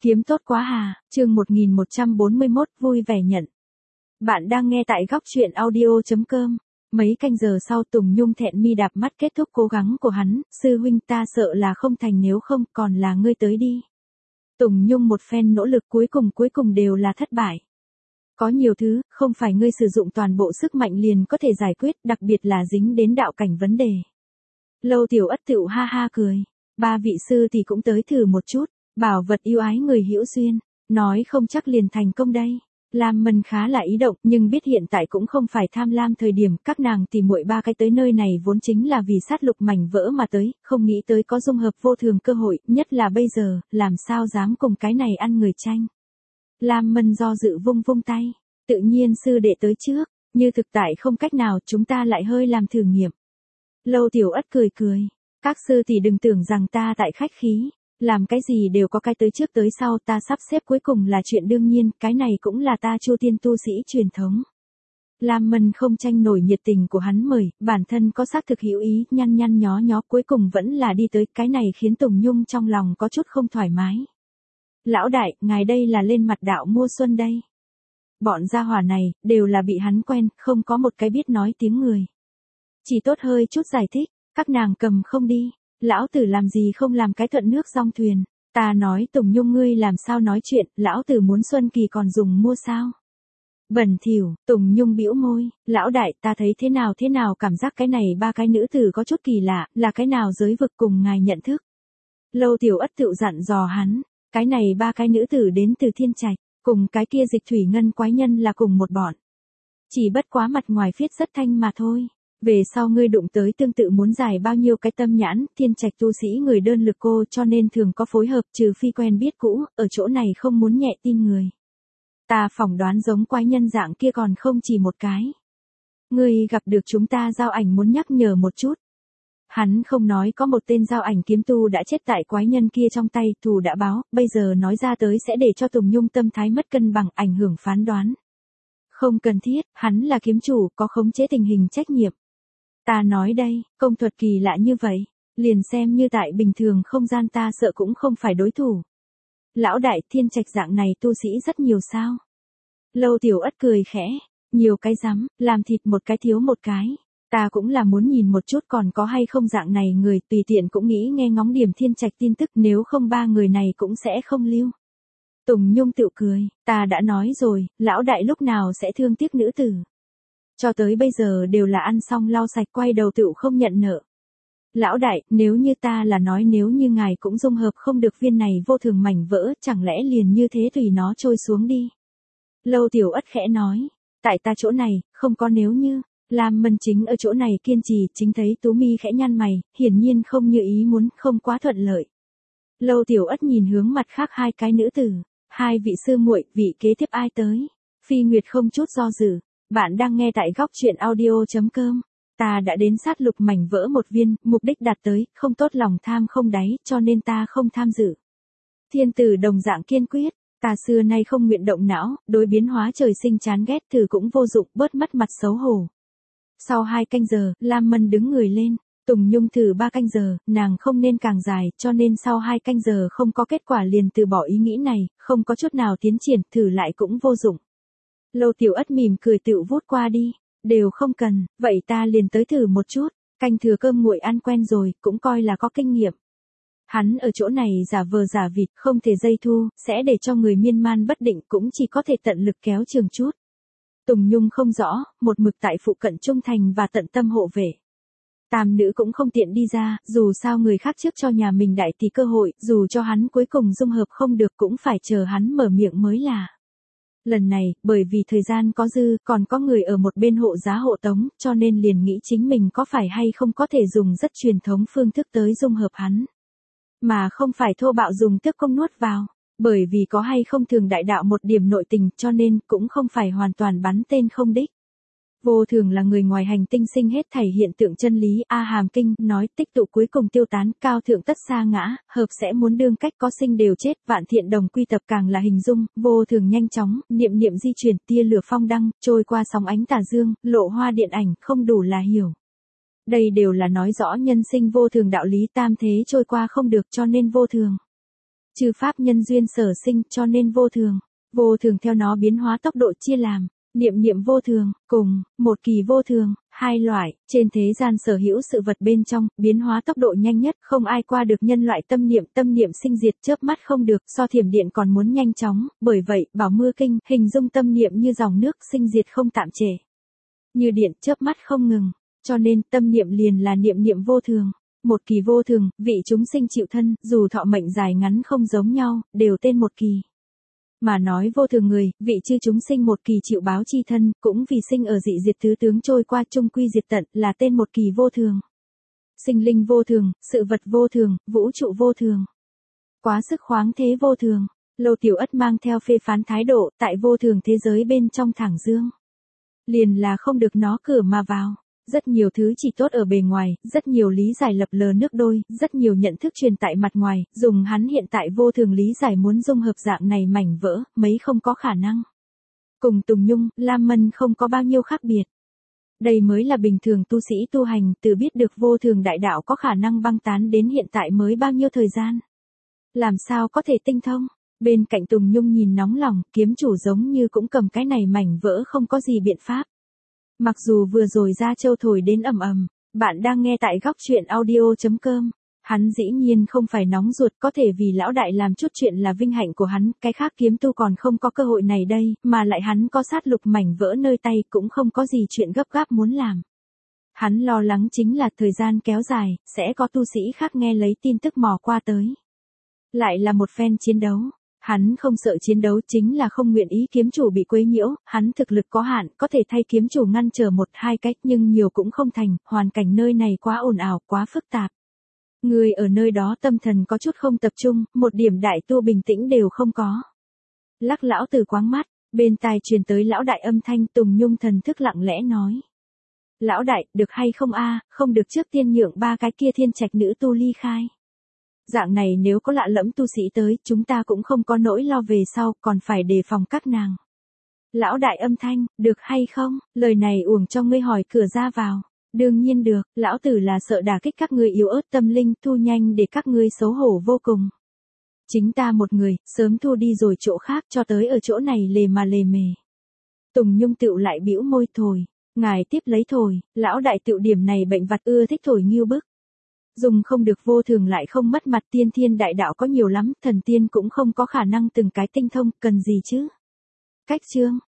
Kiếm tốt quá hà, chương 1141 vui vẻ nhận. Bạn đang nghe tại góc chuyện audio.com. Mấy canh giờ sau Tùng Nhung thẹn mi đạp mắt kết thúc cố gắng của hắn, sư huynh ta sợ là không thành nếu không còn là ngươi tới đi. Tùng Nhung một phen nỗ lực cuối cùng đều là thất bại. Có nhiều thứ, không phải ngươi sử dụng toàn bộ sức mạnh liền có thể giải quyết, đặc biệt là dính đến đạo cảnh vấn đề. Lâu Tiểu Ất tựu ha ha cười. Ba vị sư thì cũng tới thử một chút. Bảo vật yêu ái người hữu duyên, nói không chắc liền thành công đây. Lam Mân khá là ý động nhưng biết hiện tại cũng không phải tham lam thời điểm, các nàng tìm muội ba cái tới nơi này vốn chính là vì sát lục mảnh vỡ mà tới, không nghĩ tới có dung hợp vô thường cơ hội, nhất là bây giờ, làm sao dám cùng cái này ăn người tranh. Lam Mân do dự vung vung tay, tự nhiên sư đệ tới trước, như thực tại không cách nào chúng ta lại hơi làm thử nghiệm. Lâu Tiểu Ất cười cười, các sư thì đừng tưởng rằng ta tại khách khí. Làm cái gì đều có cái tới trước tới sau, ta sắp xếp cuối cùng là chuyện đương nhiên, cái này cũng là ta Chu Tiên tu sĩ truyền thống. Lam Mân không tranh nổi nhiệt tình của hắn mời, bản thân có xác thực hữu ý, nhăn nhó nhó cuối cùng vẫn là đi tới, cái này khiến Tùng Nhung trong lòng có chút không thoải mái. Lão đại, ngài đây là lên mặt đạo mua xuân đây. Bọn gia hỏa này, đều là bị hắn quen, không có một cái biết nói tiếng người. Chỉ tốt hơi chút giải thích, các nàng cầm không đi. Lão tử làm gì không làm cái thuận nước dong thuyền. Ta nói Tùng Nhung ngươi làm sao nói chuyện, lão tử muốn Xuân Kỳ còn dùng mua sao. Bẩn thỉu, Tùng Nhung bĩu môi, lão đại ta thấy thế nào cảm giác cái này ba cái nữ tử có chút kỳ lạ, là cái nào giới vực cùng ngài nhận thức. Lâu Tiểu Ất tự dặn dò hắn, cái này ba cái nữ tử đến từ Thiên Trạch, cùng cái kia Dịch Thủy Ngân quái nhân là cùng một bọn. Chỉ bất quá mặt ngoài viết rất thanh mà thôi. Về sau ngươi đụng tới tương tự muốn giải bao nhiêu cái tâm nhãn, Thiên Trạch tu sĩ người đơn lực cô cho nên thường có phối hợp trừ phi quen biết cũ, ở chỗ này không muốn nhẹ tin người. Ta phỏng đoán giống quái nhân dạng kia còn không chỉ một cái. Ngươi gặp được chúng ta giao ảnh muốn nhắc nhở một chút. Hắn không nói có một tên giao ảnh kiếm tu đã chết tại quái nhân kia trong tay, thù đã báo, bây giờ nói ra tới sẽ để cho Tùng Nhung tâm thái mất cân bằng, ảnh hưởng phán đoán. Không cần thiết, hắn là kiếm chủ, có khống chế tình hình trách nhiệm. Ta nói đây, công thuật kỳ lạ như vậy, liền xem như tại bình thường không gian ta sợ cũng không phải đối thủ. Lão đại, Thiên Trạch dạng này tu sĩ rất nhiều sao? Lâu Tiểu Ất cười khẽ, nhiều cái rắm, làm thịt một cái thiếu một cái. Ta cũng là muốn nhìn một chút còn có hay không dạng này người, tùy tiện cũng nghĩ nghe ngóng điểm Thiên Trạch tin tức, nếu không ba người này cũng sẽ không lưu. Tùng Nhung tự cười, ta đã nói rồi, lão đại lúc nào sẽ thương tiếc nữ tử. Cho tới bây giờ đều là ăn xong lau sạch quay đầu tựu không nhận nợ. Lão đại, nếu như ta là nói nếu như ngài cũng dung hợp không được viên này vô thường mảnh vỡ, chẳng lẽ liền như thế tùy nó trôi xuống đi. Lâu Tiểu Ất khẽ nói, tại ta chỗ này, không có nếu như, Lam Mân chính ở chỗ này kiên trì, chính thấy Tú Mi khẽ nhăn mày, hiển nhiên không như ý muốn, không quá thuận lợi. Lâu Tiểu Ất nhìn hướng mặt khác hai cái nữ tử, hai vị sư muội, vị kế tiếp ai tới. Phi Nguyệt không chút do dự. Bạn đang nghe tại góc chuyện audio.com. Ta đã đến sát lục mảnh vỡ một viên, mục đích đạt tới, không tốt lòng tham không đáy, cho nên ta không tham dự. Thiên tử đồng dạng kiên quyết, ta xưa nay không nguyện động não, đối biến hóa trời sinh chán ghét thử cũng vô dụng, bớt mất mặt xấu hổ. Sau 2 canh giờ, Lam Mân đứng người lên, Tùng Nhung thử 3 canh giờ, nàng không nên càng dài, cho nên sau 2 canh giờ không có kết quả liền từ bỏ ý nghĩ này, không có chút nào tiến triển, thử lại cũng vô dụng. Lâu Tiểu Ất mỉm cười tựu vút qua đi, đều không cần, vậy ta liền tới thử một chút, canh thừa cơm nguội ăn quen rồi, cũng coi là có kinh nghiệm. Hắn ở chỗ này giả vờ giả vịt, không thể dây thu, sẽ để cho người miên man bất định, cũng chỉ có thể tận lực kéo trường chút. Tùng Nhung không rõ, một mực tại phụ cận trung thành và tận tâm hộ vệ. Tam nữ cũng không tiện đi ra, dù sao người khác trước cho nhà mình đại tỷ cơ hội, dù cho hắn cuối cùng dung hợp không được cũng phải chờ hắn mở miệng mới là. Lần này, bởi vì thời gian có dư, còn có người ở một bên hộ giá hộ tống, cho nên liền nghĩ chính mình có phải hay không có thể dùng rất truyền thống phương thức tới dung hợp hắn. Mà không phải thô bạo dùng tức công nuốt vào, bởi vì có hay không thường đại đạo một điểm nội tình cho nên cũng không phải hoàn toàn bắn tên không đích. Vô thường là người ngoài hành tinh sinh hết thảy hiện tượng chân lý, A Hàm Kinh nói tích tụ cuối cùng tiêu tán, cao thượng tất sa ngã, hợp sẽ muốn đương cách có sinh đều chết, vạn thiện đồng quy tập càng là hình dung, vô thường nhanh chóng, niệm niệm di chuyển, tia lửa phong đăng, trôi qua sóng ánh tà dương, lộ hoa điện ảnh, không đủ là hiểu. Đây đều là nói rõ nhân sinh vô thường đạo lý tam thế trôi qua không được cho nên vô thường. Chư pháp nhân duyên sở sinh cho nên vô thường. Vô thường theo nó biến hóa tốc độ chia làm, niệm niệm vô thường, cùng, một kỳ vô thường, hai loại, trên thế gian sở hữu sự vật bên trong, biến hóa tốc độ nhanh nhất, không ai qua được nhân loại tâm niệm sinh diệt chớp mắt không được, so thiểm điện còn muốn nhanh chóng, bởi vậy, Bảo Mưa Kinh, hình dung tâm niệm như dòng nước sinh diệt không tạm trễ. Như điện chớp mắt không ngừng, cho nên tâm niệm liền là niệm niệm vô thường. Một kỳ vô thường, vị chúng sinh chịu thân, dù thọ mệnh dài ngắn không giống nhau, đều tên một kỳ. Mà nói vô thường người, vị chư chúng sinh một kỳ chịu báo chi thân, cũng vì sinh ở dị diệt tứ tướng trôi qua chung quy diệt tận, là tên một kỳ vô thường. Sinh linh vô thường, sự vật vô thường, vũ trụ vô thường. Quá sức khoáng thế vô thường, Lâu Tiểu Ất mang theo phê phán thái độ, tại vô thường thế giới bên trong thẳng dương. Liền là không được nó cửa mà vào. Rất nhiều thứ chỉ tốt ở bề ngoài, rất nhiều lý giải lập lờ nước đôi, rất nhiều nhận thức truyền tại mặt ngoài, dùng hắn hiện tại vô thường lý giải muốn dung hợp dạng này mảnh vỡ, mấy không có khả năng. Cùng Tùng Nhung, Lam Mân không có bao nhiêu khác biệt. Đây mới là bình thường tu sĩ tu hành, từ biết được vô thường đại đạo có khả năng băng tán đến hiện tại mới bao nhiêu thời gian. Làm sao có thể tinh thông? Bên cạnh Tùng Nhung nhìn nóng lòng, kiếm chủ giống như cũng cầm cái này mảnh vỡ không có gì biện pháp. Mặc dù vừa rồi ra châu thổi đến ầm ầm, bạn đang nghe tại góc chuyện audio.com. Hắn dĩ nhiên không phải nóng ruột, có thể vì lão đại làm chút chuyện là vinh hạnh của hắn, cái khác kiếm tu còn không có cơ hội này đây, mà lại hắn có sát lục mảnh vỡ nơi tay cũng không có gì chuyện gấp gáp muốn làm. Hắn lo lắng chính là thời gian kéo dài, sẽ có tu sĩ khác nghe lấy tin tức mò qua tới. Lại là một phen chiến đấu. Hắn không sợ chiến đấu chính là không nguyện ý kiếm chủ bị quấy nhiễu, hắn thực lực có hạn, có thể thay kiếm chủ ngăn trở một hai cách nhưng nhiều cũng không thành, hoàn cảnh nơi này quá ồn ào, quá phức tạp. Người ở nơi đó tâm thần có chút không tập trung, một điểm đại tu bình tĩnh đều không có. Lắc lão từ quáng mắt, bên tai truyền tới lão đại âm thanh Tùng Nhung thần thức lặng lẽ nói. Lão đại, được hay không a, không được trước tiên nhượng ba cái kia thiên trạch nữ tu ly khai. Dạng này nếu có lạ lẫm tu sĩ tới, chúng ta cũng không có nỗi lo về sau, còn phải đề phòng các nàng. Lão đại âm thanh, được hay không, lời này uổng cho ngươi hỏi cửa ra vào. Đương nhiên được, lão tử là sợ đả kích các ngươi yếu ớt tâm linh, thu nhanh để các ngươi xấu hổ vô cùng. Chính ta một người, sớm thu đi rồi chỗ khác cho tới ở chỗ này lề mà lề mề. Tùng Nhung tựu lại bĩu môi thổi, ngài tiếp lấy thổi, lão đại tựu điểm này bệnh vặt ưa thích thổi nghiêu bức. Dùng không được vô thường lại không mất mặt, tiên thiên đại đạo có nhiều lắm, thần tiên cũng không có khả năng từng cái tinh thông, cần gì chứ. Cách chương,